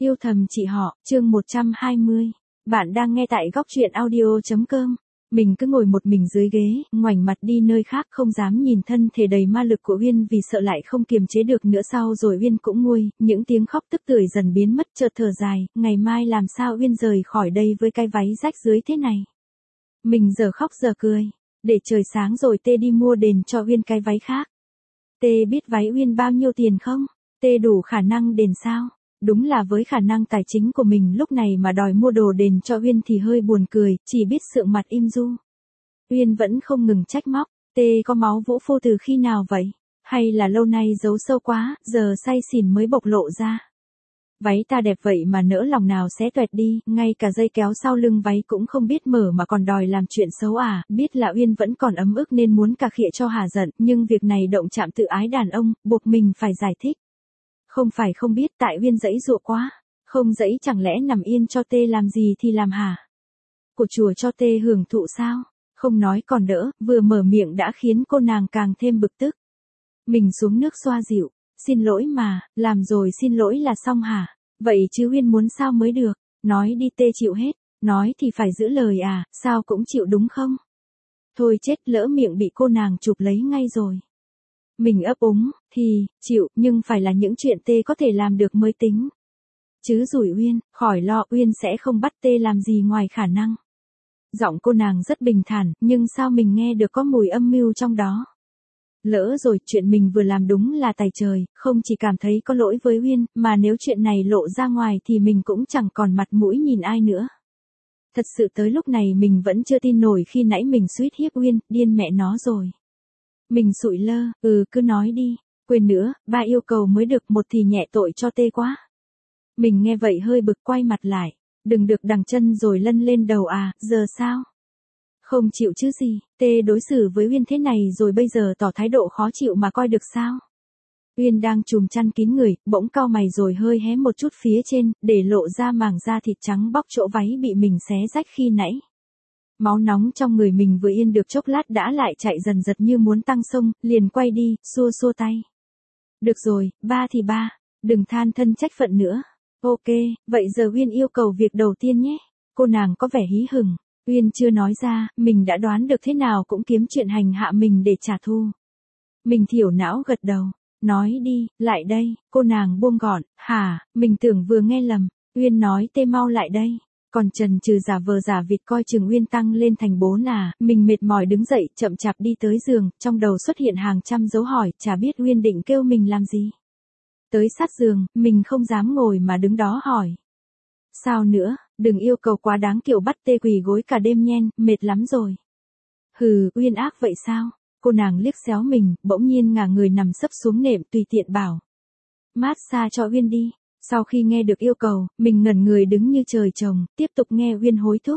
Yêu thầm chị họ, chương 120. Bạn đang nghe tại góc truyện audio.com. Mình cứ ngồi một mình dưới ghế, ngoảnh mặt đi nơi khác không dám nhìn thân thể đầy ma lực của Uyên vì sợ lại không kiềm chế được nữa sau rồi Uyên cũng nguôi, những tiếng khóc tức tưởi dần biến mất chợt thở dài, ngày mai làm sao Uyên rời khỏi đây với cái váy rách dưới thế này. Mình giờ khóc giờ cười, để trời sáng rồi tê đi mua đền cho Uyên cái váy khác. Tê biết váy Uyên bao nhiêu tiền không? Tê đủ khả năng đền sao? Đúng là với khả năng tài chính của mình lúc này mà đòi mua đồ đền cho Uyên thì hơi buồn cười, chỉ biết sượng mặt im ru. Uyên vẫn không ngừng trách móc, Tê có máu vũ phu từ khi nào vậy? Hay là lâu nay giấu sâu quá, giờ say xỉn mới bộc lộ ra? Váy ta đẹp vậy mà nỡ lòng nào xé toẹt đi, ngay cả dây kéo sau lưng váy cũng không biết mở mà còn đòi làm chuyện xấu à, biết là Uyên vẫn còn ấm ức nên muốn cà khịa cho hả giận, nhưng việc này động chạm tự ái đàn ông, buộc mình phải giải thích. Không phải không biết tại Uyên dãy dụa quá, không dãy chẳng lẽ nằm yên cho Tê làm gì thì làm hả? Của chùa cho Tê hưởng thụ sao? Không nói còn đỡ, vừa mở miệng đã khiến cô nàng càng thêm bực tức. Mình xuống nước xoa dịu, xin lỗi mà, làm rồi xin lỗi là xong hả? Vậy chứ Uyên muốn sao mới được, nói đi Tê chịu hết, nói thì phải giữ lời à, sao cũng chịu đúng không? Thôi chết lỡ miệng bị cô nàng chụp lấy ngay rồi. Mình ấp úng, thì, chịu, nhưng phải là những chuyện Tê có thể làm được mới tính. Chứ rủi Uyên, khỏi lo Uyên sẽ không bắt Tê làm gì ngoài khả năng. Giọng cô nàng rất bình thản, nhưng sao mình nghe được có mùi âm mưu trong đó. Lỡ rồi, chuyện mình vừa làm đúng là tài trời, không chỉ cảm thấy có lỗi với Uyên, mà nếu chuyện này lộ ra ngoài thì mình cũng chẳng còn mặt mũi nhìn ai nữa. Thật sự tới lúc này mình vẫn chưa tin nổi khi nãy mình suýt hiếp Uyên, điên mẹ nó rồi. Mình sụi lơ, cứ nói đi, quên nữa, ba yêu cầu mới được một thì nhẹ tội cho Tê quá. Mình nghe vậy hơi bực quay mặt lại, đừng được đằng chân rồi lân lên đầu à, giờ sao? Không chịu chứ gì, Tê đối xử với Uyên thế này rồi bây giờ tỏ thái độ khó chịu mà coi được sao? Uyên đang trùm chăn kín người, bỗng cau mày rồi hơi hé một chút phía trên, để lộ ra mảng da thịt trắng bóc chỗ váy bị mình xé rách khi nãy. Máu nóng trong người mình vừa yên được chốc lát đã lại chạy dần dật như muốn tăng sông, liền quay đi, xua xua tay. Được rồi, ba thì ba, đừng than thân trách phận nữa. Ok, vậy giờ Uyên yêu cầu việc đầu tiên nhé. Cô nàng có vẻ hí hửng. Uyên chưa nói ra, mình đã đoán được thế nào cũng kiếm chuyện hành hạ mình để trả thù. Mình thiểu não gật đầu. Nói đi, lại đây, cô nàng buông gọn, hả, mình tưởng vừa nghe lầm. Uyên nói Tê mau lại đây. Còn chần chừ giả vờ giả vịt coi chừng Uyên tăng lên thành 4 à, mình mệt mỏi đứng dậy, chậm chạp đi tới giường, trong đầu xuất hiện hàng trăm dấu hỏi, chả biết Uyên định kêu mình làm gì. Tới sát giường, mình không dám ngồi mà đứng đó hỏi. Sao nữa, đừng yêu cầu quá đáng kiểu bắt Tê quỳ gối cả đêm nhen, mệt lắm rồi. Hừ, Uyên ác vậy sao? Cô nàng liếc xéo mình, bỗng nhiên ngả người nằm sấp xuống nệm tùy tiện bảo. Mát xa cho Uyên đi. Sau khi nghe được yêu cầu, mình ngẩn người đứng như trời trồng, tiếp tục nghe Uyên hối thúc.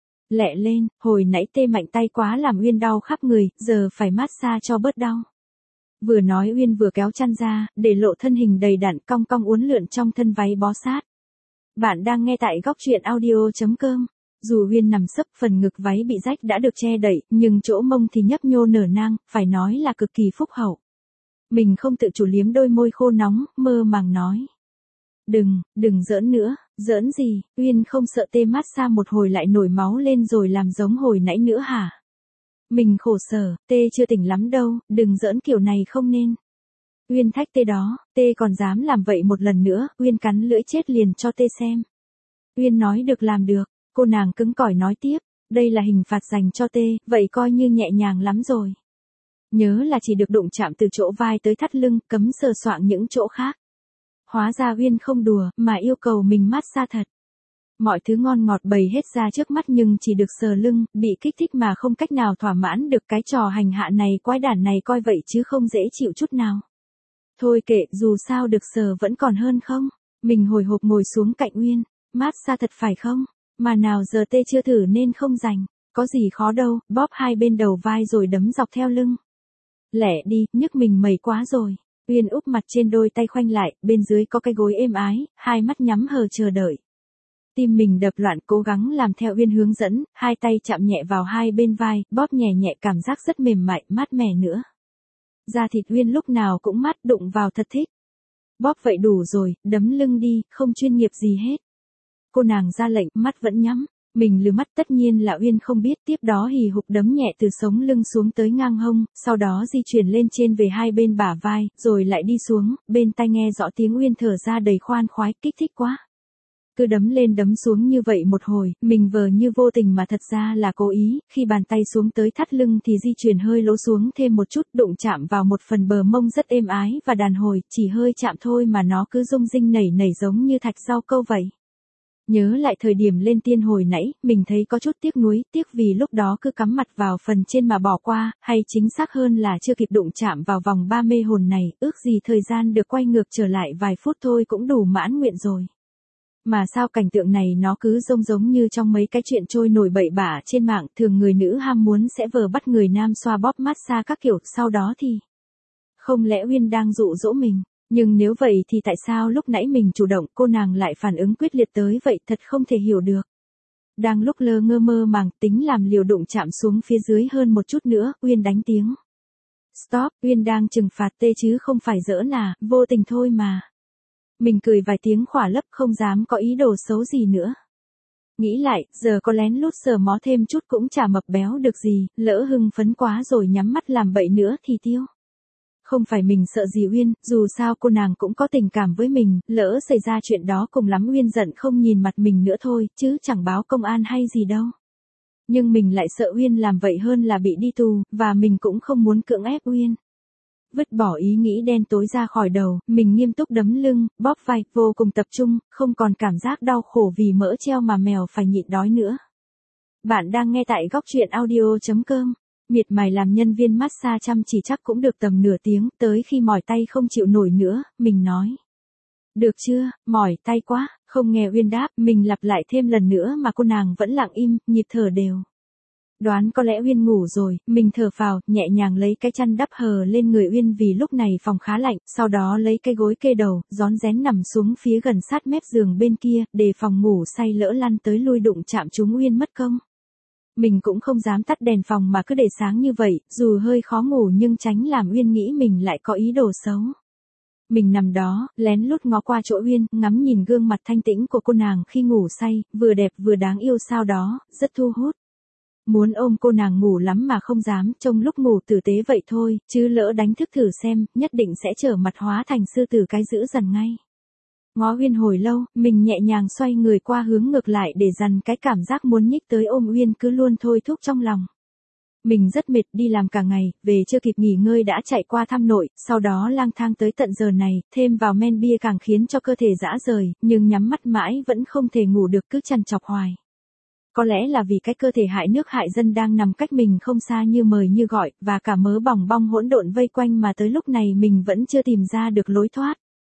Lẹ lên, hồi nãy Tê mạnh tay quá làm Uyên đau khắp người, giờ phải mát xa cho bớt đau. Vừa nói Uyên vừa kéo chăn ra, để lộ thân hình đầy đặn cong cong uốn lượn trong thân váy bó sát. Bạn đang nghe tại góc truyện audio.com. Dù Uyên nằm sấp phần ngực váy bị rách đã được che đậy, nhưng chỗ mông thì nhấp nhô nở nang, phải nói là cực kỳ phúc hậu. Mình không tự chủ liếm đôi môi khô nóng, mơ màng nói. Đừng giỡn nữa, giỡn gì, Uyên không sợ Tê mát xa một hồi lại nổi máu lên rồi làm giống hồi nãy nữa hả? Mình khổ sở, Tê chưa tỉnh lắm đâu, đừng giỡn kiểu này không nên. Uyên thách Tê đó, Tê còn dám làm vậy một lần nữa, Uyên cắn lưỡi chết liền cho Tê xem. Uyên nói được làm được, cô nàng cứng cỏi nói tiếp, đây là hình phạt dành cho Tê, vậy coi như nhẹ nhàng lắm rồi. Nhớ là chỉ được đụng chạm từ chỗ vai tới thắt lưng, cấm sờ soạng những chỗ khác. Hóa ra Uyên không đùa, mà yêu cầu mình mát xa thật. Mọi thứ ngon ngọt bày hết ra trước mắt nhưng chỉ được sờ lưng, bị kích thích mà không cách nào thỏa mãn được cái trò hành hạ này quái đản này coi vậy chứ không dễ chịu chút nào. Thôi kệ, dù sao được sờ vẫn còn hơn không? Mình hồi hộp ngồi xuống cạnh Uyên, mát xa thật phải không? Mà nào giờ Tê chưa thử nên không rành, có gì khó đâu, bóp hai bên đầu vai rồi đấm dọc theo lưng. Lẹ đi, nhức mình mẩy quá rồi. Uyên úp mặt trên đôi tay khoanh lại, bên dưới có cái gối êm ái, hai mắt nhắm hờ chờ đợi. Tim mình đập loạn cố gắng làm theo Uyên hướng dẫn, hai tay chạm nhẹ vào hai bên vai, bóp nhẹ nhẹ cảm giác rất mềm mại, mát mẻ nữa. Da thịt Uyên lúc nào cũng mát đụng vào thật thích. Bóp vậy đủ rồi, đấm lưng đi, không chuyên nghiệp gì hết. Cô nàng ra lệnh, mắt vẫn nhắm. Mình lừ mắt, tất nhiên là Uyên không biết, tiếp đó hì hục đấm nhẹ từ sống lưng xuống tới ngang hông, sau đó di chuyển lên trên về hai bên bả vai, rồi lại đi xuống, bên tai nghe rõ tiếng Uyên thở ra đầy khoan khoái, kích thích quá. Cứ đấm lên đấm xuống như vậy một hồi, mình vờ như vô tình mà thật ra là cố ý, khi bàn tay xuống tới thắt lưng thì di chuyển hơi lỗ xuống thêm một chút, đụng chạm vào một phần bờ mông rất êm ái và đàn hồi, chỉ hơi chạm thôi mà nó cứ rung rinh nảy nảy giống như thạch rau câu vậy. Nhớ lại thời điểm lên tiên hồi nãy, mình thấy có chút tiếc nuối, tiếc vì lúc đó cứ cắm mặt vào phần trên mà bỏ qua, hay chính xác hơn là chưa kịp đụng chạm vào vòng ba mê hồn này, ước gì thời gian được quay ngược trở lại vài phút thôi cũng đủ mãn nguyện rồi. Mà sao cảnh tượng này nó cứ giống như trong mấy cái chuyện trôi nổi bậy bạ trên mạng, thường người nữ ham muốn sẽ vờ bắt người nam xoa bóp massage các kiểu, sau đó thì... Không lẽ Uyên đang dụ dỗ mình? Nhưng nếu vậy thì tại sao lúc nãy mình chủ động cô nàng lại phản ứng quyết liệt tới vậy, thật không thể hiểu được. Đang lúc lơ ngơ mơ màng tính làm liều đụng chạm xuống phía dưới hơn một chút nữa, Uyên đánh tiếng. Stop, Uyên đang trừng phạt tê chứ không phải giỡn à, vô tình thôi mà. Mình cười vài tiếng khỏa lấp không dám có ý đồ xấu gì nữa. Nghĩ lại, giờ có lén lút sờ mó thêm chút cũng chả mập béo được gì, lỡ hưng phấn quá rồi nhắm mắt làm bậy nữa thì tiêu. Không phải mình sợ gì Uyên, dù sao cô nàng cũng có tình cảm với mình, lỡ xảy ra chuyện đó cùng lắm Uyên giận không nhìn mặt mình nữa thôi, chứ chẳng báo công an hay gì đâu. Nhưng mình lại sợ Uyên làm vậy hơn là bị đi tù, và mình cũng không muốn cưỡng ép Uyên. Vứt bỏ ý nghĩ đen tối ra khỏi đầu, mình nghiêm túc đấm lưng, bóp vai, vô cùng tập trung, không còn cảm giác đau khổ vì mỡ treo mà mèo phải nhịn đói nữa. Bạn đang nghe tại góc truyện audio.com. Miệt mài làm nhân viên massage chăm chỉ chắc cũng được tầm nửa tiếng, tới khi mỏi tay không chịu nổi nữa, mình nói. Được chưa, mỏi tay quá, không nghe Uyên đáp, mình lặp lại thêm lần nữa mà cô nàng vẫn lặng im, nhịp thở đều. Đoán có lẽ Uyên ngủ rồi, mình thở phào, nhẹ nhàng lấy cái chăn đắp hờ lên người Uyên vì lúc này phòng khá lạnh, sau đó lấy cái gối kê đầu, rón rén nằm xuống phía gần sát mép giường bên kia, để phòng ngủ say lỡ lăn tới lui đụng chạm chúng Uyên mất công. Mình cũng không dám tắt đèn phòng mà cứ để sáng như vậy, dù hơi khó ngủ nhưng tránh làm Uyên nghĩ mình lại có ý đồ xấu. Mình nằm đó, lén lút ngó qua chỗ Uyên, ngắm nhìn gương mặt thanh tĩnh của cô nàng khi ngủ say, vừa đẹp vừa đáng yêu sao đó, rất thu hút. Muốn ôm cô nàng ngủ lắm mà không dám, trông lúc ngủ tử tế vậy thôi, chứ lỡ đánh thức thử xem, nhất định sẽ trở mặt hóa thành sư tử cái dữ dằn ngay. Ngó Uyên hồi lâu, mình nhẹ nhàng xoay người qua hướng ngược lại để dằn cái cảm giác muốn nhích tới ôm Uyên cứ luôn thôi thúc trong lòng. Mình rất mệt, đi làm cả ngày, về chưa kịp nghỉ ngơi đã chạy qua thăm nội, sau đó lang thang tới tận giờ này, thêm vào men bia càng khiến cho cơ thể rã rời, nhưng nhắm mắt mãi vẫn không thể ngủ được, cứ trằn trọc hoài. Có lẽ là vì cái cơ thể hại nước hại dân đang nằm cách mình không xa như mời như gọi, và cả mớ bòng bong hỗn độn vây quanh mà tới lúc này mình vẫn chưa tìm ra được lối thoát.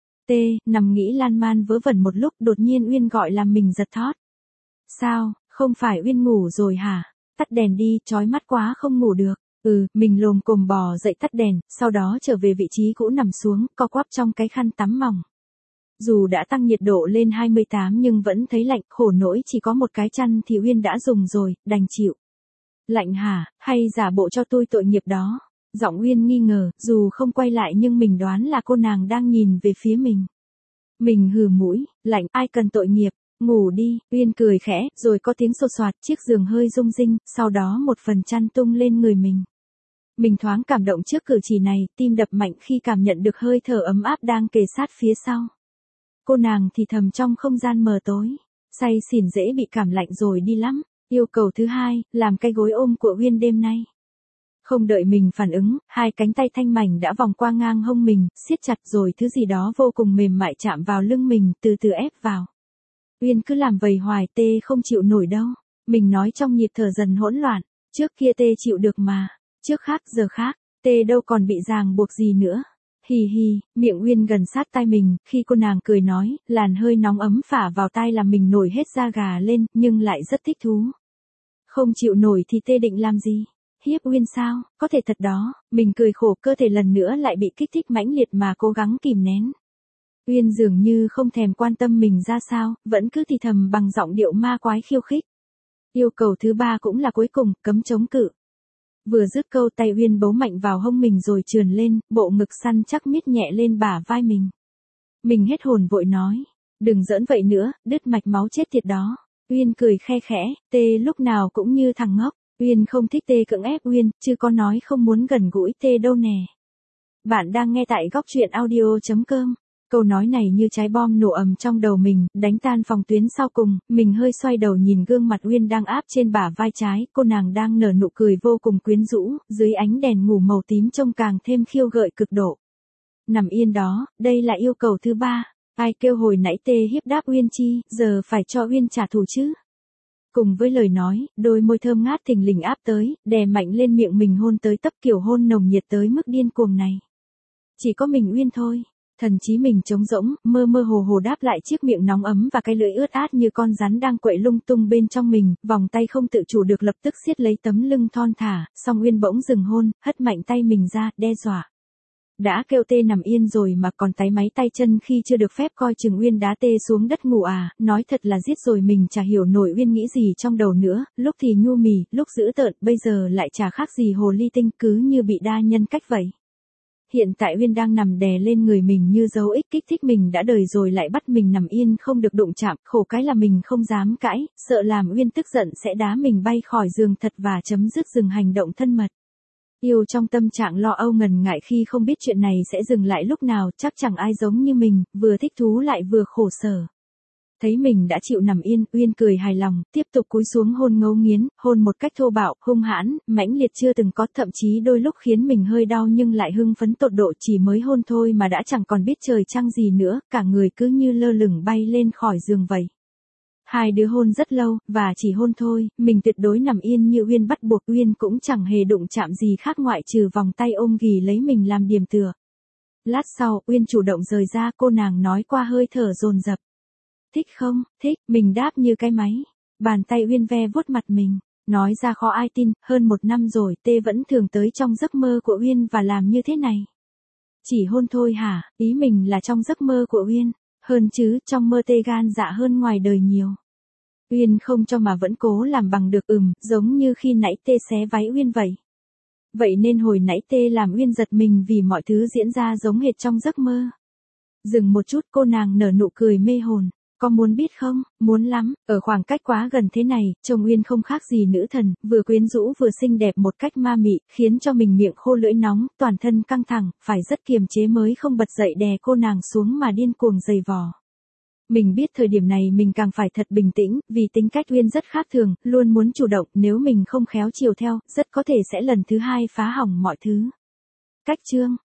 Nằm nghĩ lan man vớ vẩn một lúc, đột nhiên Uyên gọi làm mình giật thót. Sao, không phải Uyên ngủ rồi hả? Tắt đèn đi, chói mắt quá không ngủ được. Mình lồm cồm bò dậy tắt đèn, sau đó trở về vị trí cũ nằm xuống, co quắp trong cái khăn tắm mỏng. Dù đã tăng nhiệt độ lên 28 nhưng vẫn thấy lạnh, khổ nỗi chỉ có một cái chăn thì Uyên đã dùng rồi, đành chịu. Lạnh hả, hay giả bộ cho tôi tội nghiệp đó? Giọng Uyên nghi ngờ, dù không quay lại nhưng mình đoán là cô nàng đang nhìn về phía mình. Mình hừ mũi, lạnh, ai cần tội nghiệp, ngủ đi, Uyên cười khẽ, rồi có tiếng sột soạt, chiếc giường hơi rung rinh, sau đó một phần chăn tung lên người mình. Mình thoáng cảm động trước cử chỉ này, tim đập mạnh khi cảm nhận được hơi thở ấm áp đang kề sát phía sau. Cô nàng thì thầm trong không gian mờ tối, say xỉn dễ bị cảm lạnh rồi đi lắm, yêu cầu thứ hai, làm cái gối ôm của Uyên đêm nay. Không đợi mình phản ứng, hai cánh tay thanh mảnh đã vòng qua ngang hông mình, siết chặt rồi thứ gì đó vô cùng mềm mại chạm vào lưng mình, từ từ ép vào. Uyên cứ làm vầy hoài, tê không chịu nổi đâu. Mình nói trong nhịp thở dần hỗn loạn, trước kia tê chịu được mà, trước khác giờ khác, tê đâu còn bị ràng buộc gì nữa. Hì hì, miệng Uyên gần sát tai mình, khi cô nàng cười nói, làn hơi nóng ấm phả vào tai làm mình nổi hết da gà lên, nhưng lại rất thích thú. Không chịu nổi thì tê định làm gì? Hiếp Uyên sao, có thể thật đó, mình cười khổ, cơ thể lần nữa lại bị kích thích mãnh liệt mà cố gắng kìm nén. Uyên dường như không thèm quan tâm mình ra sao, vẫn cứ thì thầm bằng giọng điệu ma quái khiêu khích. Yêu cầu thứ ba cũng là cuối cùng, cấm chống cự. Vừa dứt câu tay Uyên bấu mạnh vào hông mình rồi trườn lên, bộ ngực săn chắc miết nhẹ lên bả vai mình. Mình hết hồn vội nói. Đừng giỡn vậy nữa, đứt mạch máu chết tiệt đó. Uyên cười khe khẽ, Tê lúc nào cũng như thằng ngốc. Uyên không thích Tê cưỡng ép Uyên, chứ có nói không muốn gần gũi Tê đâu nè. Bạn đang nghe tại góc truyện audio.com. Câu nói này như trái bom nổ ầm trong đầu mình, đánh tan phòng tuyến sau cùng, mình hơi xoay đầu nhìn gương mặt Uyên đang áp trên bả vai trái, cô nàng đang nở nụ cười vô cùng quyến rũ, dưới ánh đèn ngủ màu tím trông càng thêm khiêu gợi cực độ. Nằm yên đó, đây là yêu cầu thứ 3. Ai kêu hồi nãy Tê hiếp đáp Uyên chi, giờ phải cho Uyên trả thù chứ. Cùng với lời nói, đôi môi thơm ngát thình lình áp tới, đè mạnh lên miệng mình hôn tới tấp kiểu hôn nồng nhiệt tới mức điên cuồng này. Chỉ có mình Uyên thôi. Thần trí mình trống rỗng, mơ mơ hồ hồ đáp lại chiếc miệng nóng ấm và cái lưỡi ướt át như con rắn đang quậy lung tung bên trong mình, vòng tay không tự chủ được lập tức siết lấy tấm lưng thon thả, song Uyên bỗng dừng hôn, hất mạnh tay mình ra, đe dọa. Đã kêu Tê nằm yên rồi mà còn táy máy tay chân khi chưa được phép coi chừng Uyên đá Tê xuống đất ngủ à, nói thật là giết rồi mình chả hiểu nổi Uyên nghĩ gì trong đầu nữa, lúc thì nhu mì, lúc dữ tợn, bây giờ lại chả khác gì hồ ly tinh, cứ như bị đa nhân cách vậy. Hiện tại Uyên đang nằm đè lên người mình như dấu ích kích thích mình đã đời rồi lại bắt mình nằm yên không được đụng chạm, khổ cái là mình không dám cãi, sợ làm Uyên tức giận sẽ đá mình bay khỏi giường thật và chấm dứt dừng hành động thân mật. Yêu trong tâm trạng lo âu ngần ngại khi không biết chuyện này sẽ dừng lại lúc nào, chắc chẳng ai giống như mình, vừa thích thú lại vừa khổ sở. Thấy mình đã chịu nằm yên, Uyên cười hài lòng, tiếp tục cúi xuống hôn ngấu nghiến, hôn một cách thô bạo, hung hãn, mãnh liệt chưa từng có, thậm chí đôi lúc khiến mình hơi đau nhưng lại hưng phấn tột độ, chỉ mới hôn thôi mà đã chẳng còn biết trời trăng gì nữa, cả người cứ như lơ lửng bay lên khỏi giường vậy. Hai đứa hôn rất lâu, và chỉ hôn thôi, mình tuyệt đối nằm yên như Uyên bắt buộc, Uyên cũng chẳng hề đụng chạm gì khác ngoại trừ vòng tay ôm ghì lấy mình làm điểm tựa. Lát sau, Uyên chủ động rời ra, cô nàng nói qua hơi thở dồn dập. Thích không, thích, mình đáp như cái máy. Bàn tay Uyên ve vuốt mặt mình, nói ra khó ai tin, hơn 1 năm rồi, Tê vẫn thường tới trong giấc mơ của Uyên và làm như thế này. Chỉ hôn thôi hả, ý mình là trong giấc mơ của Uyên, hơn chứ, trong mơ Tê gan dạ hơn ngoài đời nhiều. Uyên không cho mà vẫn cố làm bằng được, giống như khi nãy Tê xé váy Uyên vậy. Vậy nên hồi nãy Tê làm Uyên giật mình vì mọi thứ diễn ra giống hệt trong giấc mơ. Dừng một chút, cô nàng nở nụ cười mê hồn. Có muốn biết không? Muốn lắm, ở khoảng cách quá gần thế này, trông Uyên không khác gì nữ thần, vừa quyến rũ vừa xinh đẹp một cách ma mị, khiến cho mình miệng khô lưỡi nóng, toàn thân căng thẳng, phải rất kiềm chế mới không bật dậy đè cô nàng xuống mà điên cuồng giày vò. Mình biết thời điểm này mình càng phải thật bình tĩnh, vì tính cách Uyên rất khác thường, luôn muốn chủ động, nếu mình không khéo chiều theo, rất có thể sẽ lần thứ 2 phá hỏng mọi thứ. Cách chương